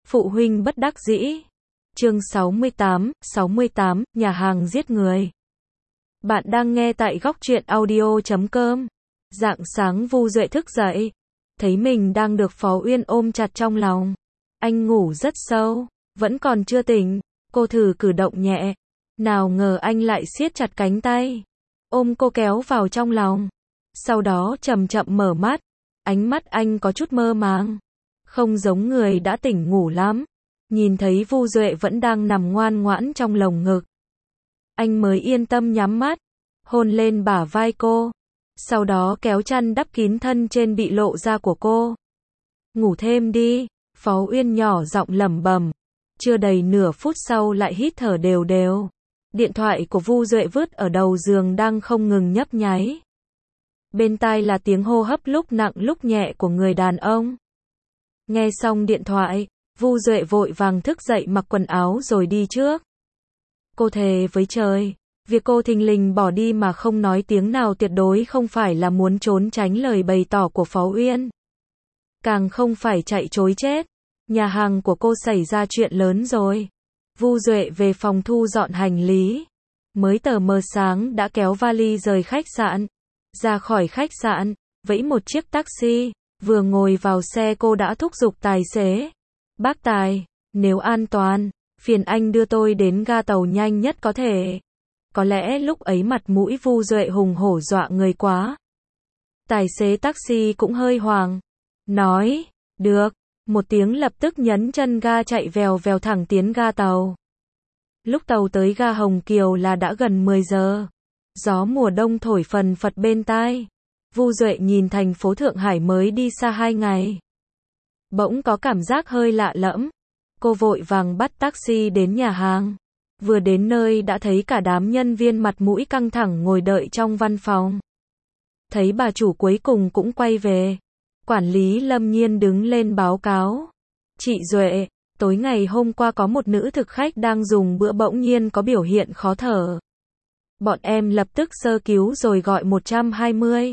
Phụ huynh bất đắc dĩ. Chương 68, nhà hàng giết người. Bạn đang nghe tại góc truyện audio.com. Rạng sáng Vu Duệ thức dậy, thấy mình đang được Phó Uyên ôm chặt trong lòng. Anh ngủ rất sâu, vẫn còn chưa tỉnh, cô thử cử động nhẹ. Nào ngờ anh lại siết chặt cánh tay, ôm cô kéo vào trong lòng. Sau đó chậm chậm mở mắt, ánh mắt anh có chút mơ màng, không giống người đã tỉnh ngủ lắm. Nhìn thấy Vu Duệ vẫn đang nằm ngoan ngoãn trong lồng ngực, anh mới yên tâm nhắm mắt, hôn lên bả vai cô, sau đó kéo chăn đắp kín thân trên bị lộ ra của cô. Ngủ thêm đi, Phó Uyên nhỏ giọng lẩm bẩm. Chưa đầy nửa phút sau lại hít thở đều đều. Điện thoại của Vu Duệ vứt ở đầu giường đang không ngừng nhấp nháy. Bên tai là tiếng hô hấp lúc nặng lúc nhẹ của người đàn ông. Nghe xong điện thoại, Vu Duệ vội vàng thức dậy mặc quần áo rồi đi trước. Cô thề với trời, việc cô thình lình bỏ đi mà không nói tiếng nào tuyệt đối không phải là muốn trốn tránh lời bày tỏ của Phó Uyên. Càng không phải chạy trối chết. Nhà hàng của cô xảy ra chuyện lớn rồi. Vu Duệ về phòng thu dọn hành lý. Mới tờ mờ sáng đã kéo vali rời khách sạn. Ra khỏi khách sạn, vẫy một chiếc taxi. Vừa ngồi vào xe cô đã thúc giục tài xế. Bác Tài, nếu an toàn, phiền anh đưa tôi đến ga tàu nhanh nhất có thể. Có lẽ lúc ấy mặt mũi Vu Duệ hùng hổ dọa người quá. Tài xế taxi cũng hơi hoảng. Nói, được. Một tiếng lập tức nhấn chân ga chạy vèo vèo thẳng tiến ga tàu. Lúc tàu tới ga Hồng Kiều là đã gần 10 giờ. Gió mùa đông thổi phần phật bên tai. Vu Duệ nhìn thành phố Thượng Hải mới đi xa 2 ngày. Bỗng có cảm giác hơi lạ lẫm. Cô vội vàng bắt taxi đến nhà hàng. Vừa đến nơi đã thấy cả đám nhân viên mặt mũi căng thẳng ngồi đợi trong văn phòng. Thấy bà chủ cuối cùng cũng quay về. Quản lý Lâm Nhiên đứng lên báo cáo. Chị Duệ, tối ngày hôm qua có một nữ thực khách đang dùng bữa bỗng nhiên có biểu hiện khó thở. Bọn em lập tức sơ cứu rồi gọi 120.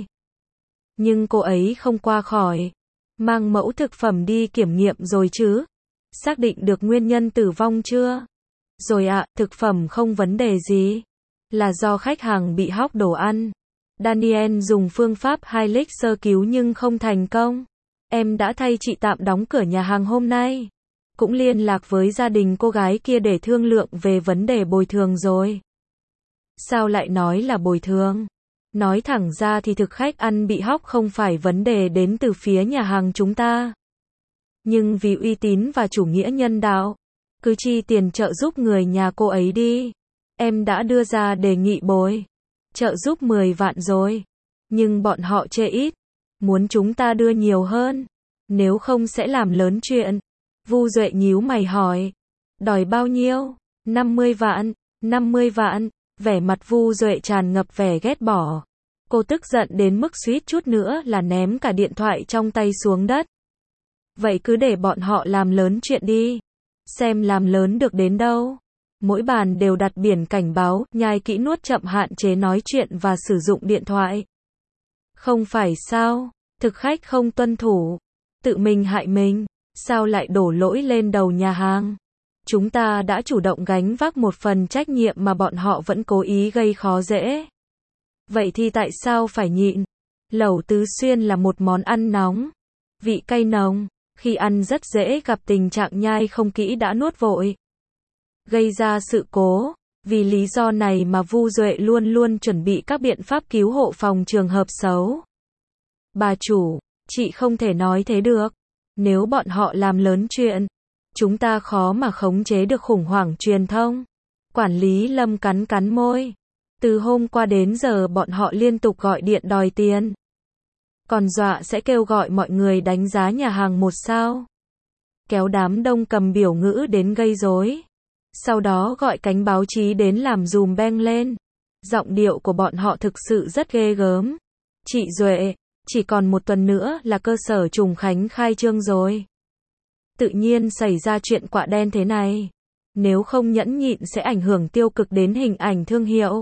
Nhưng cô ấy không qua khỏi. Mang mẫu thực phẩm đi kiểm nghiệm rồi chứ? Xác định được nguyên nhân tử vong chưa? Rồi ạ, thực phẩm không vấn đề gì. Là do khách hàng bị hóc đồ ăn. Daniel dùng phương pháp Helix sơ cứu nhưng không thành công. Em đã thay chị tạm đóng cửa nhà hàng hôm nay. Cũng liên lạc với gia đình cô gái kia để thương lượng về vấn đề bồi thường rồi. Sao lại nói là bồi thường? Nói thẳng ra thì thực khách ăn bị hóc không phải vấn đề đến từ phía nhà hàng chúng ta. Nhưng vì uy tín và chủ nghĩa nhân đạo, cứ chi tiền trợ giúp người nhà cô ấy đi. Em đã đưa ra đề nghị bồi trợ giúp 10 vạn rồi. Nhưng bọn họ chê ít. Muốn chúng ta đưa nhiều hơn. Nếu không sẽ làm lớn chuyện. Vu Duệ nhíu mày hỏi. Đòi bao nhiêu? 50 vạn. 50 vạn. Vẻ mặt Vu Duệ tràn ngập vẻ ghét bỏ. Cô tức giận đến mức suýt chút nữa là ném cả điện thoại trong tay xuống đất. Vậy cứ để bọn họ làm lớn chuyện đi. Xem làm lớn được đến đâu. Mỗi bàn đều đặt biển cảnh báo, nhai kỹ nuốt chậm hạn chế nói chuyện và sử dụng điện thoại. Không phải sao, thực khách không tuân thủ, tự mình hại mình, sao lại đổ lỗi lên đầu nhà hàng? Chúng ta đã chủ động gánh vác một phần trách nhiệm mà bọn họ vẫn cố ý gây khó dễ. Vậy thì tại sao phải nhịn? Lẩu Tứ Xuyên là một món ăn nóng, vị cay nồng, khi ăn rất dễ gặp tình trạng nhai không kỹ đã nuốt vội. Gây ra sự cố. Vì lý do này mà Vu Duệ luôn luôn chuẩn bị các biện pháp cứu hộ phòng trường hợp xấu. Bà chủ, chị không thể nói thế được. Nếu bọn họ làm lớn chuyện, chúng ta khó mà khống chế được khủng hoảng truyền thông. Quản lý Lâm cắn cắn môi. Từ hôm qua đến giờ bọn họ liên tục gọi điện đòi tiền. Còn dọa sẽ kêu gọi mọi người đánh giá nhà hàng 1 sao. Kéo đám đông cầm biểu ngữ đến gây rối. Sau đó gọi cánh báo chí đến làm dùm beng lên. Giọng điệu của bọn họ thực sự rất ghê gớm. Chị Duệ, chỉ còn 1 tuần nữa là cơ sở Trùng Khánh khai trương rồi. Tự nhiên xảy ra chuyện quạ đen thế này. Nếu không nhẫn nhịn sẽ ảnh hưởng tiêu cực đến hình ảnh thương hiệu.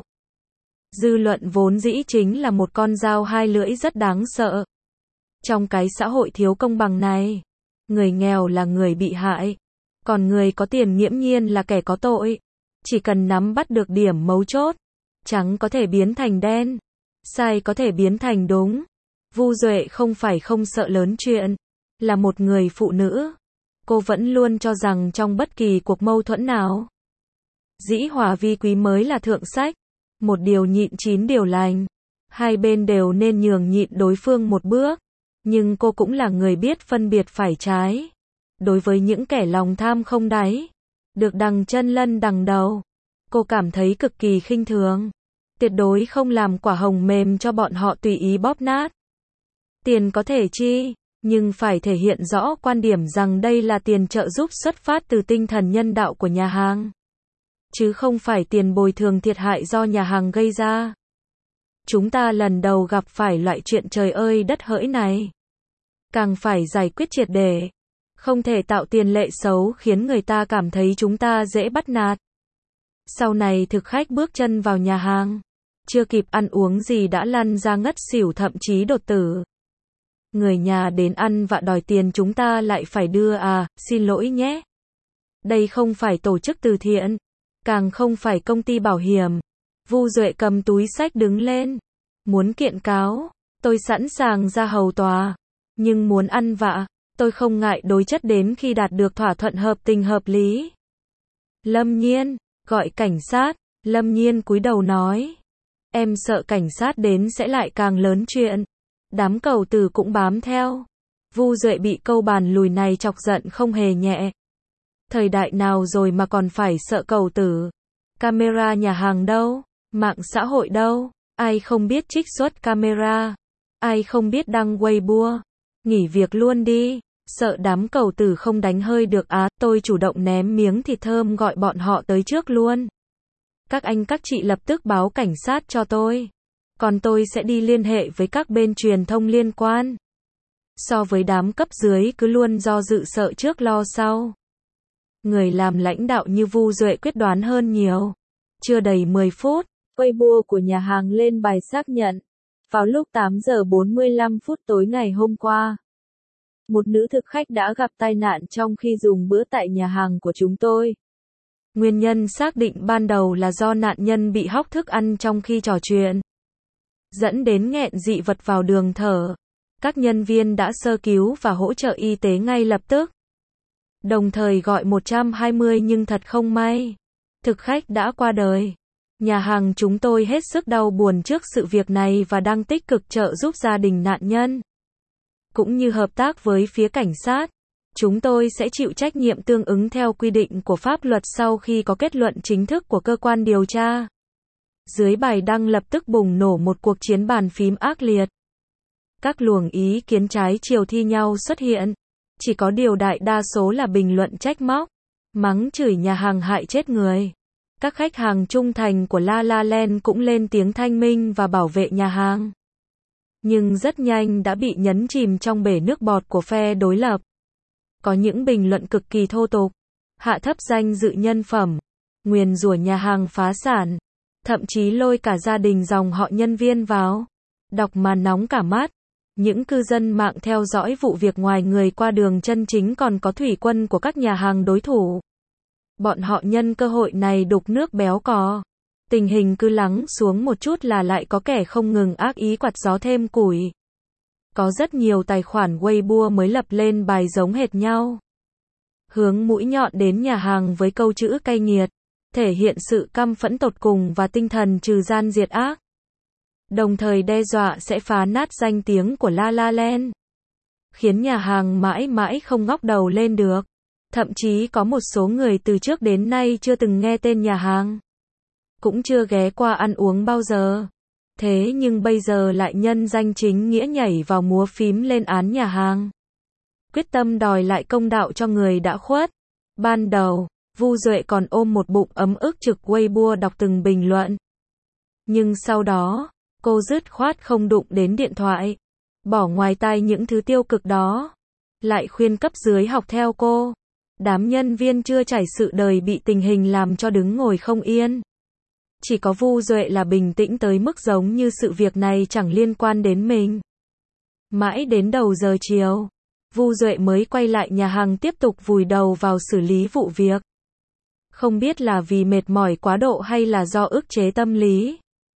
Dư luận vốn dĩ chính là một con dao hai lưỡi rất đáng sợ. Trong cái xã hội thiếu công bằng này, người nghèo là người bị hại, Còn người có tiền nghiễm nhiên là kẻ có tội. Chỉ cần nắm bắt được điểm mấu chốt, trắng có thể biến thành đen, sai có thể biến thành đúng. Vu Duệ không phải không sợ lớn chuyện. Là một người phụ nữ, cô vẫn luôn cho rằng trong bất kỳ cuộc mâu thuẫn nào, dĩ hòa vi quý mới là thượng sách. Một điều nhịn 9 điều lành. Hai bên đều nên nhường nhịn đối phương một bước. Nhưng cô cũng là người biết phân biệt phải trái. Đối với những kẻ lòng tham không đáy, được đằng chân lân đằng đầu, cô cảm thấy cực kỳ khinh thường. Tuyệt đối không làm quả hồng mềm cho bọn họ tùy ý bóp nát. Tiền có thể chi, nhưng phải thể hiện rõ quan điểm rằng đây là tiền trợ giúp xuất phát từ tinh thần nhân đạo của nhà hàng, chứ không phải tiền bồi thường thiệt hại do nhà hàng gây ra. Chúng ta lần đầu gặp phải loại chuyện trời ơi đất hỡi này. Càng phải giải quyết triệt để. Không thể tạo tiền lệ xấu khiến người ta cảm thấy chúng ta dễ bắt nạt. Sau này thực khách bước chân vào nhà hàng, chưa kịp ăn uống gì đã lăn ra ngất xỉu thậm chí đột tử. Người nhà đến ăn vạ đòi tiền chúng ta lại phải đưa xin lỗi nhé. Đây không phải tổ chức từ thiện, càng không phải công ty bảo hiểm. Vu Duệ cầm túi xách đứng lên. Muốn kiện cáo, tôi sẵn sàng ra hầu tòa. Nhưng muốn ăn vạ, tôi không ngại đối chất đến khi đạt được thỏa thuận hợp tình hợp lý. Lâm Nhiên, gọi cảnh sát. Lâm Nhiên cúi đầu nói. Em sợ cảnh sát đến sẽ lại càng lớn chuyện. Đám cầu tử cũng bám theo. Vu Duệ bị câu bàn lùi này chọc giận không hề nhẹ. Thời đại nào rồi mà còn phải sợ cầu tử. Camera nhà hàng đâu? Mạng xã hội đâu? Ai không biết trích xuất camera? Ai không biết đăng Weibo? Nghỉ việc luôn đi. Sợ đám cầu tử không đánh hơi được tôi chủ động ném miếng thịt thơm gọi bọn họ tới trước luôn. Các anh các chị lập tức báo cảnh sát cho tôi. Còn tôi sẽ đi liên hệ với các bên truyền thông liên quan. So với đám cấp dưới cứ luôn do dự sợ trước lo sau. Người làm lãnh đạo như Vu Duệ quyết đoán hơn nhiều. Chưa đầy 10 phút, Weibo của nhà hàng lên bài xác nhận. Vào lúc 8 giờ 45 phút tối ngày hôm qua, một nữ thực khách đã gặp tai nạn trong khi dùng bữa tại nhà hàng của chúng tôi. Nguyên nhân xác định ban đầu là do nạn nhân bị hóc thức ăn trong khi trò chuyện, dẫn đến nghẹn dị vật vào đường thở. Các nhân viên đã sơ cứu và hỗ trợ y tế ngay lập tức, đồng thời gọi 120 nhưng thật không may, thực khách đã qua đời. Nhà hàng chúng tôi hết sức đau buồn trước sự việc này và đang tích cực trợ giúp gia đình nạn nhân, cũng như hợp tác với phía cảnh sát. Chúng tôi sẽ chịu trách nhiệm tương ứng theo quy định của pháp luật sau khi có kết luận chính thức của cơ quan điều tra. Dưới bài đăng lập tức bùng nổ một cuộc chiến bàn phím ác liệt. Các luồng ý kiến trái chiều thi nhau xuất hiện. Chỉ có điều đại đa số là bình luận trách móc, mắng chửi nhà hàng hại chết người. Các khách hàng trung thành của La La Land cũng lên tiếng thanh minh và bảo vệ nhà hàng. Nhưng rất nhanh đã bị nhấn chìm trong bể nước bọt của phe đối lập. Có những bình luận cực kỳ thô tục, hạ thấp danh dự nhân phẩm, nguyền rủa nhà hàng phá sản, thậm chí lôi cả gia đình dòng họ nhân viên vào. Đọc mà nóng cả mắt. Những cư dân mạng theo dõi vụ việc ngoài người qua đường chân chính còn có thủy quân của các nhà hàng đối thủ. Bọn họ nhân cơ hội này đục nước béo cò. Tình hình cứ lắng xuống một chút là lại có kẻ không ngừng ác ý quạt gió thêm củi. Có rất nhiều tài khoản Weibo mới lập lên bài giống hệt nhau. Hướng mũi nhọn đến nhà hàng với câu chữ cay nghiệt, thể hiện sự căm phẫn tột cùng và tinh thần trừ gian diệt ác. Đồng thời đe dọa sẽ phá nát danh tiếng của La La Land, khiến nhà hàng mãi mãi không ngóc đầu lên được. Thậm chí có một số người từ trước đến nay chưa từng nghe tên nhà hàng, cũng chưa ghé qua ăn uống bao giờ. Thế nhưng bây giờ lại nhân danh chính nghĩa nhảy vào múa phím lên án nhà hàng, quyết tâm đòi lại công đạo cho người đã khuất. Ban đầu, Vu Duệ còn ôm một bụng ấm ức trực Weibo đọc từng bình luận. Nhưng sau đó, cô dứt khoát không đụng đến điện thoại, bỏ ngoài tai những thứ tiêu cực đó, lại khuyên cấp dưới học theo cô. Đám nhân viên chưa trải sự đời bị tình hình làm cho đứng ngồi không yên. Chỉ có Vu Duệ là bình tĩnh tới mức giống như sự việc này chẳng liên quan đến mình. Mãi đến đầu giờ chiều, Vu Duệ mới quay lại nhà hàng tiếp tục vùi đầu vào xử lý vụ việc. Không biết là vì mệt mỏi quá độ hay là do ức chế tâm lý.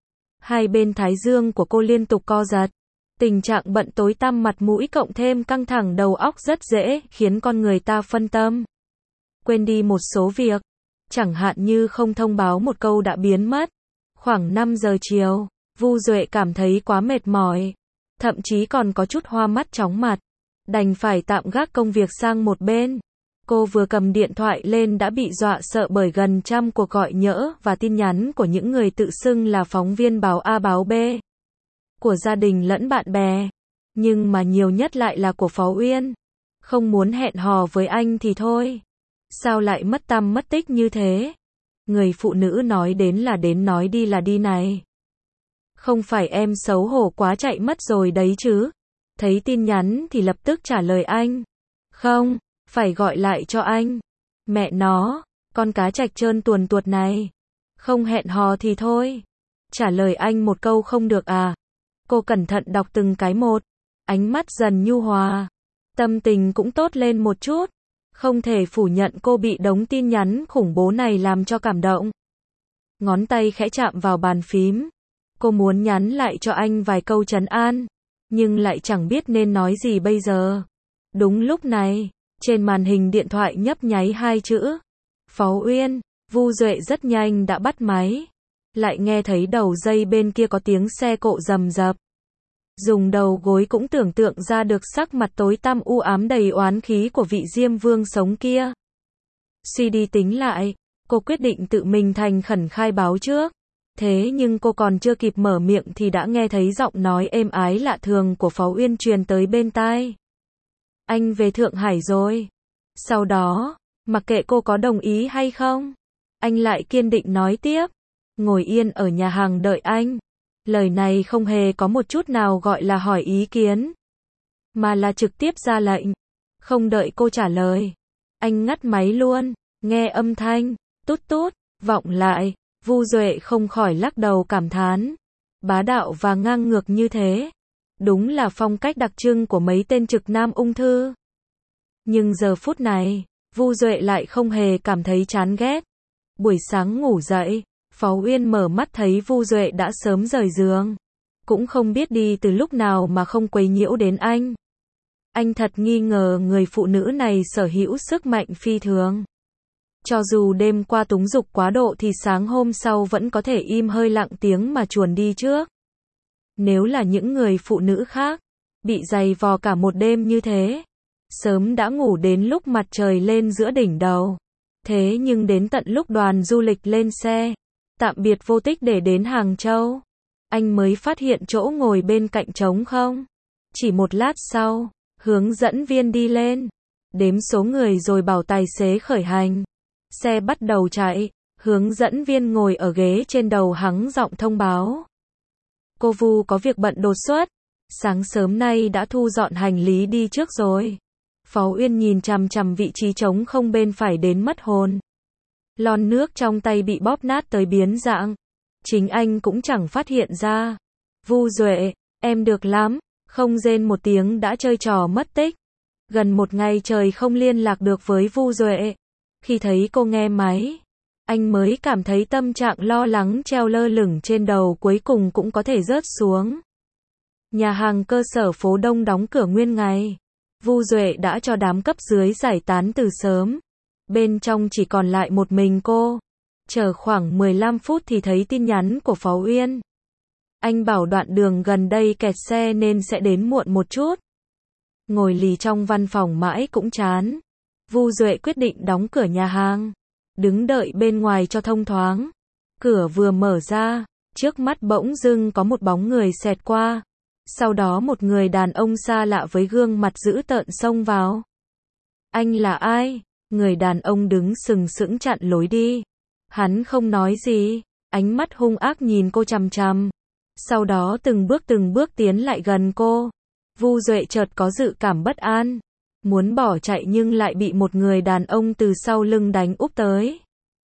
Hai bên thái dương của cô liên tục co giật. Tình trạng bận tối tăm mặt mũi cộng thêm căng thẳng đầu óc rất dễ khiến con người ta phân tâm. Quên đi một số việc. Chẳng hạn như không thông báo một câu đã biến mất. Khoảng 5 giờ chiều, Vu Duệ cảm thấy quá mệt mỏi. Thậm chí còn có chút hoa mắt chóng mặt. Đành phải tạm gác công việc sang một bên. Cô vừa cầm điện thoại lên đã bị dọa sợ bởi gần 100 cuộc gọi nhỡ và tin nhắn của những người tự xưng là phóng viên báo A báo B. Của gia đình lẫn bạn bè. Nhưng mà nhiều nhất lại là của Phó Uyên. Không muốn hẹn hò với anh thì thôi. Sao lại mất tăm mất tích như thế? Người phụ nữ nói đến là đến nói đi là đi này. Không phải em xấu hổ quá chạy mất rồi đấy chứ? Thấy tin nhắn thì lập tức trả lời anh. Không, phải gọi lại cho anh. Mẹ nó, con cá trạch trơn tuồn tuột này. Không hẹn hò thì thôi. Trả lời anh một câu không được à? Cô cẩn thận đọc từng cái một. Ánh mắt dần nhu hòa. Tâm tình cũng tốt lên một chút. Không thể phủ nhận cô bị đống tin nhắn khủng bố này làm cho cảm động. Ngón tay khẽ chạm vào bàn phím. Cô muốn nhắn lại cho anh vài câu trấn an. Nhưng lại chẳng biết nên nói gì bây giờ. Đúng lúc này, trên màn hình điện thoại nhấp nháy hai chữ. Phó Uyên. Vu Duệ rất nhanh đã bắt máy. Lại nghe thấy đầu dây bên kia có tiếng xe cộ rầm rập. Dùng đầu gối cũng tưởng tượng ra được sắc mặt tối tăm u ám đầy oán khí của vị Diêm Vương sống kia. Suy đi tính lại, cô quyết định tự mình thành khẩn khai báo trước. Thế nhưng cô còn chưa kịp mở miệng thì đã nghe thấy giọng nói êm ái lạ thường của Phó Uyên truyền tới bên tai. Anh về Thượng Hải rồi. Sau đó, mặc kệ cô có đồng ý hay không, anh lại kiên định nói tiếp. Ngồi yên ở nhà hàng đợi anh. Lời này không hề có một chút nào gọi là hỏi ý kiến, mà là trực tiếp ra lệnh. Không đợi cô trả lời, anh ngắt máy luôn. Nghe âm thanh tút tút vọng lại, Vu Duệ không khỏi lắc đầu cảm thán. Bá đạo và ngang ngược như thế, đúng là phong cách đặc trưng của mấy tên trực nam ung thư. Nhưng giờ phút này, Vu Duệ lại không hề cảm thấy chán ghét. Buổi sáng ngủ dậy, Phó Uyên mở mắt thấy Vu Duệ đã sớm rời giường. Cũng không biết đi từ lúc nào mà không quấy nhiễu đến anh. Anh thật nghi ngờ người phụ nữ này sở hữu sức mạnh phi thường. Cho dù đêm qua túng dục quá độ thì sáng hôm sau vẫn có thể im hơi lặng tiếng mà chuồn đi trước. Nếu là những người phụ nữ khác, bị giày vò cả một đêm như thế, sớm đã ngủ đến lúc mặt trời lên giữa đỉnh đầu. Thế nhưng đến tận lúc đoàn du lịch lên xe, tạm biệt vô tích để đến Hàng Châu, anh mới phát hiện chỗ ngồi bên cạnh trống không. Chỉ một lát sau, hướng dẫn viên đi lên, đếm số người rồi bảo tài xế khởi hành. Xe bắt đầu chạy, hướng dẫn viên ngồi ở ghế trên đầu hắng giọng thông báo. Cô Vu có việc bận đột xuất, sáng sớm nay đã thu dọn hành lý đi trước rồi. Phó Uyên nhìn chằm chằm vị trí trống không bên phải đến mất hồn. Lon nước trong tay bị bóp nát tới biến dạng. Chính anh cũng chẳng phát hiện ra. Vu Duệ, em được lắm. Không rên một tiếng đã chơi trò mất tích. Gần một ngày trời không liên lạc được với Vu Duệ. Khi thấy cô nghe máy, anh mới cảm thấy tâm trạng lo lắng treo lơ lửng trên đầu cuối cùng cũng có thể rớt xuống. Nhà hàng cơ sở phố Đông đóng cửa nguyên ngày. Vu Duệ đã cho đám cấp dưới giải tán từ sớm. Bên trong chỉ còn lại một mình cô. Chờ khoảng 15 phút thì thấy tin nhắn của Phó Uyên. Anh bảo đoạn đường gần đây kẹt xe nên sẽ đến muộn một chút. Ngồi lì trong văn phòng mãi cũng chán. Vu Duệ quyết định đóng cửa nhà hàng. Đứng đợi bên ngoài cho thông thoáng. Cửa vừa mở ra, trước mắt bỗng dưng có một bóng người xẹt qua. Sau đó một người đàn ông xa lạ với gương mặt dữ tợn xông vào. Anh là ai? Người đàn ông đứng sừng sững chặn lối đi. Hắn không nói gì, ánh mắt hung ác nhìn cô chằm chằm. Sau đó từng bước tiến lại gần cô. Vu Duệ chợt có dự cảm bất an. Muốn bỏ chạy nhưng lại bị một người đàn ông từ sau lưng đánh úp tới.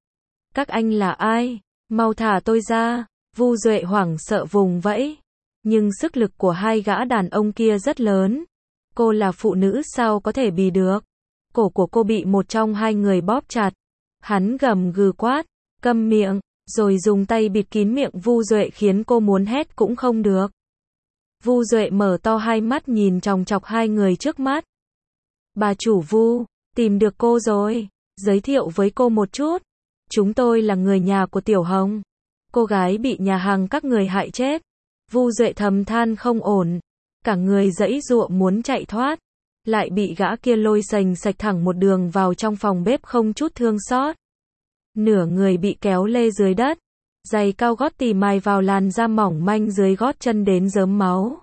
Các anh là ai? Mau thả tôi ra. Vu Duệ hoảng sợ vùng vẫy. Nhưng sức lực của hai gã đàn ông kia rất lớn. Cô là phụ nữ sao có thể bì được. Cổ của cô bị một trong hai người bóp chặt. Hắn gầm gừ quát, câm miệng, rồi dùng tay bịt kín miệng Vu Duệ khiến cô muốn hét cũng không được. Vu Duệ mở to hai mắt nhìn chòng chọc hai người trước mắt. Bà chủ Vu, tìm được cô rồi, giới thiệu với cô một chút. Chúng tôi là người nhà của Tiểu Hồng. Cô gái bị nhà hàng các người hại chết. Vu Duệ thầm than không ổn. Cả người giãy giụa muốn chạy thoát. Lại bị gã kia lôi sành sạch thẳng một đường vào trong phòng bếp không chút thương xót. Nửa người bị kéo lê dưới đất. Giày cao gót tì mài vào làn da mỏng manh dưới gót chân đến rớm máu.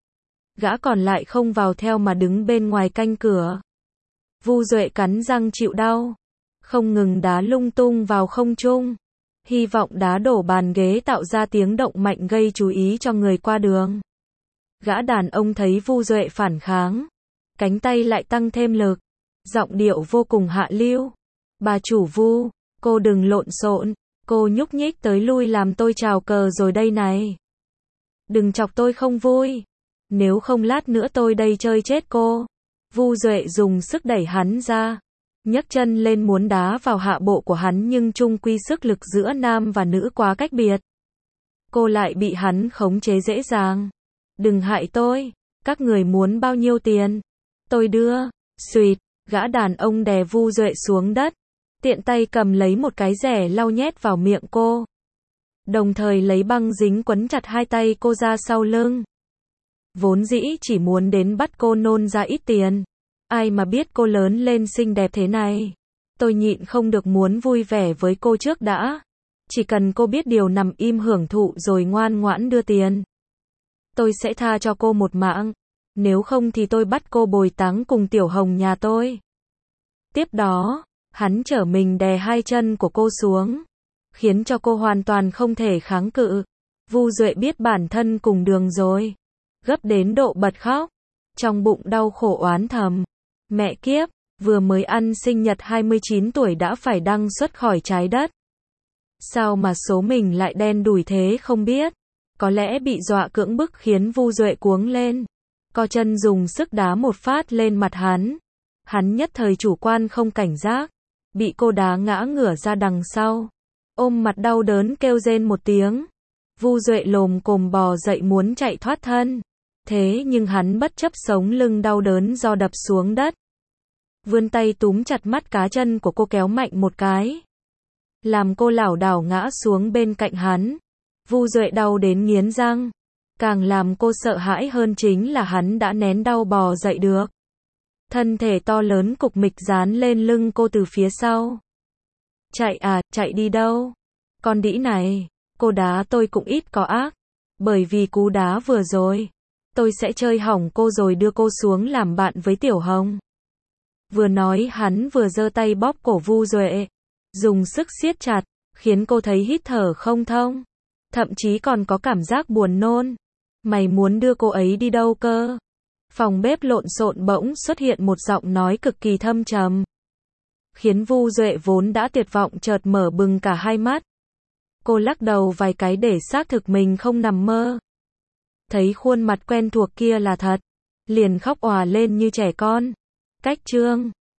Gã còn lại không vào theo mà đứng bên ngoài canh cửa. Vu Duệ cắn răng chịu đau. Không ngừng đá lung tung vào không trung. Hy vọng đá đổ bàn ghế tạo ra tiếng động mạnh gây chú ý cho người qua đường. Gã đàn ông thấy Vu Duệ phản kháng. Cánh tay lại tăng thêm lực. Giọng điệu vô cùng hạ lưu. Bà chủ Vu, cô đừng lộn xộn. Cô nhúc nhích tới lui làm tôi trào cờ rồi đây này. Đừng chọc tôi không vui. Nếu không lát nữa tôi đây chơi chết cô. Vu Duệ dùng sức đẩy hắn ra. Nhấc chân lên muốn đá vào hạ bộ của hắn nhưng chung quy sức lực giữa nam và nữ quá cách biệt. Cô lại bị hắn khống chế dễ dàng. Đừng hại tôi. Các người muốn bao nhiêu tiền? Tôi đưa. Xuyệt, gã đàn ông đè Vu Duệ xuống đất. Tiện tay cầm lấy một cái rẻ lau nhét vào miệng cô. Đồng thời lấy băng dính quấn chặt hai tay cô ra sau lưng. Vốn dĩ chỉ muốn đến bắt cô nôn ra ít tiền. Ai mà biết cô lớn lên xinh đẹp thế này. Tôi nhịn không được muốn vui vẻ với cô trước đã. Chỉ cần cô biết điều nằm im hưởng thụ rồi ngoan ngoãn đưa tiền. Tôi sẽ tha cho cô một mạng. Nếu không thì tôi bắt cô bồi táng cùng Tiểu Hồng nhà tôi. Tiếp đó, hắn trở mình đè hai chân của cô xuống. Khiến cho cô hoàn toàn không thể kháng cự. Vu Duệ biết bản thân cùng đường rồi. Gấp đến độ bật khóc. Trong bụng đau khổ oán thầm. Mẹ kiếp, vừa mới ăn sinh nhật 29 tuổi đã phải đăng xuất khỏi trái đất. Sao mà số mình lại đen đủi thế không biết. Có lẽ bị dọa cưỡng bức khiến Vu Duệ cuống lên. Co chân dùng sức đá một phát lên mặt hắn. Hắn nhất thời chủ quan không cảnh giác. Bị cô đá ngã ngửa ra đằng sau. Ôm mặt đau đớn kêu rên một tiếng. Vu Duệ lồm cồm bò dậy muốn chạy thoát thân. Thế nhưng hắn bất chấp sống lưng đau đớn do đập xuống đất. Vươn tay túm chặt mắt cá chân của cô kéo mạnh một cái. Làm cô lảo đảo ngã xuống bên cạnh hắn. Vu Duệ đau đến nghiến răng. Càng làm cô sợ hãi hơn chính là hắn đã nén đau bò dậy được. Thân thể to lớn cục mịch dán lên lưng cô từ phía sau. Chạy à, chạy đi đâu? Con đĩ này, cô đá tôi cũng ít có ác. Bởi vì cú đá vừa rồi, tôi sẽ chơi hỏng cô rồi đưa cô xuống làm bạn với Tiểu Hồng. Vừa nói hắn vừa giơ tay bóp cổ Vu Duệ. Dùng sức siết chặt, khiến cô thấy hít thở không thông. Thậm chí còn có cảm giác buồn nôn. Mày muốn đưa cô ấy đi đâu cơ? Phòng bếp lộn xộn bỗng xuất hiện một giọng nói cực kỳ thâm trầm. Khiến Vu Duệ vốn đã tuyệt vọng chợt mở bừng cả hai mắt. Cô lắc đầu vài cái để xác thực mình không nằm mơ. Thấy khuôn mặt quen thuộc kia là thật. Liền khóc òa lên như trẻ con. Cách chương